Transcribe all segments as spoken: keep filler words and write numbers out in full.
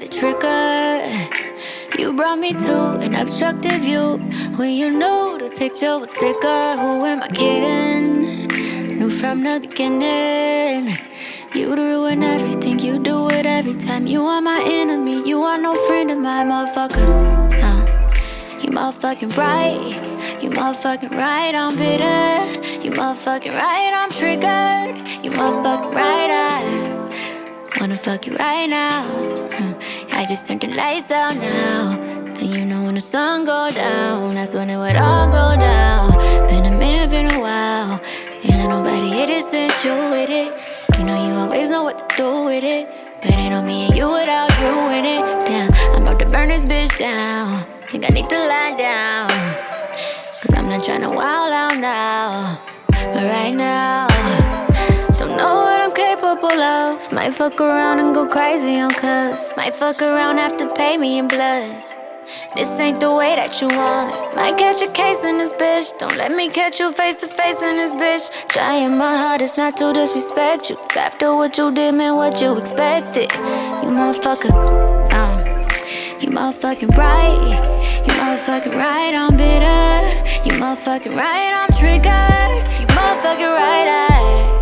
the trigger. You brought me to an obstructive view when you knew the picture was bigger. Who am I kidding? Knew from the beginning you'd ruin everything. You do it every time. You are my enemy. You are no friend of mine, motherfucker. No. You motherfucking right. You motherfucking right. I'm bitter. You motherfucking right. I'm triggered. You motherfucking right. I wanna fuck you right now. I just turned the lights out now. And you know when the sun go down, that's when it would all go down. Been a minute, been a while. Ain't let nobody hit it since you with it. You know you always know what to do with it. But ain't on me and you without you in it. Damn, I'm about to burn this bitch down. Think I need to lie down. Cause I'm not tryna wild out now. But right now, don't know what I'm capable of. Might fuck around and go crazy on cuz. Might fuck around, have to pay me in blood. This ain't the way that you want it. Might catch a case in this bitch. Don't let me catch you face to face in this bitch. Trying my hardest not to disrespect you. After what you did, man, what you expected. You motherfucker, um, you motherfucking right. You motherfucking right, I'm bitter. You motherfucking right, I'm triggered. You motherfucking right, I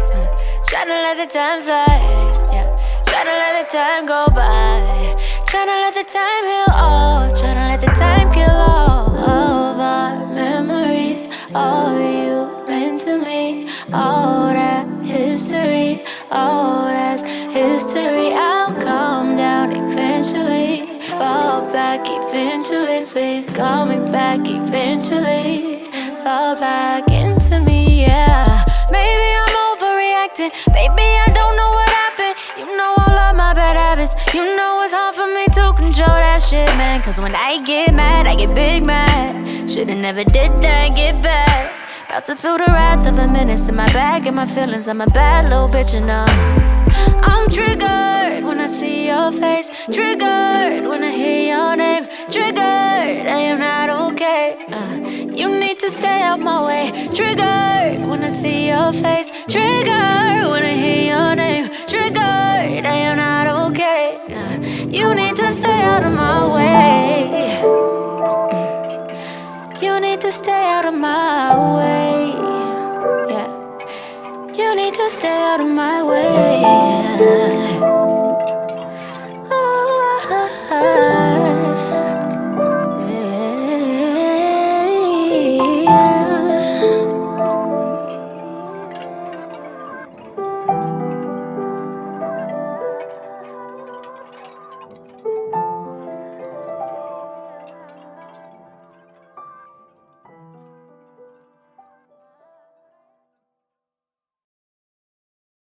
tryna let the time fly, yeah. Tryna let the time go by. Tryna let the time heal all. Tryna let the time kill all of our memories. All you meant to me. All that history. All that's history. I'll calm down eventually. Fall back eventually. Please call me back eventually. Fall back into me, yeah. Maybe I'm overreacting. Baby, I don't know what happened. You know all of my bad habits. You know it's hard for me to control that shit, man. Cause when I get mad, I get big mad. Shoulda never did that, get back. About to feel the wrath of a menace in my bag and my feelings. I'm a bad little bitch, you know. I'm triggered when I see your face. Triggered when I hear your name. Triggered, I am not okay. uh, You need to stay out my way. Triggered when I see your face. Triggered when I hear your name. Triggered, I am not okay. uh, You need to stay out of my way. You need to stay out of my way. Yeah. You need to stay out of my way.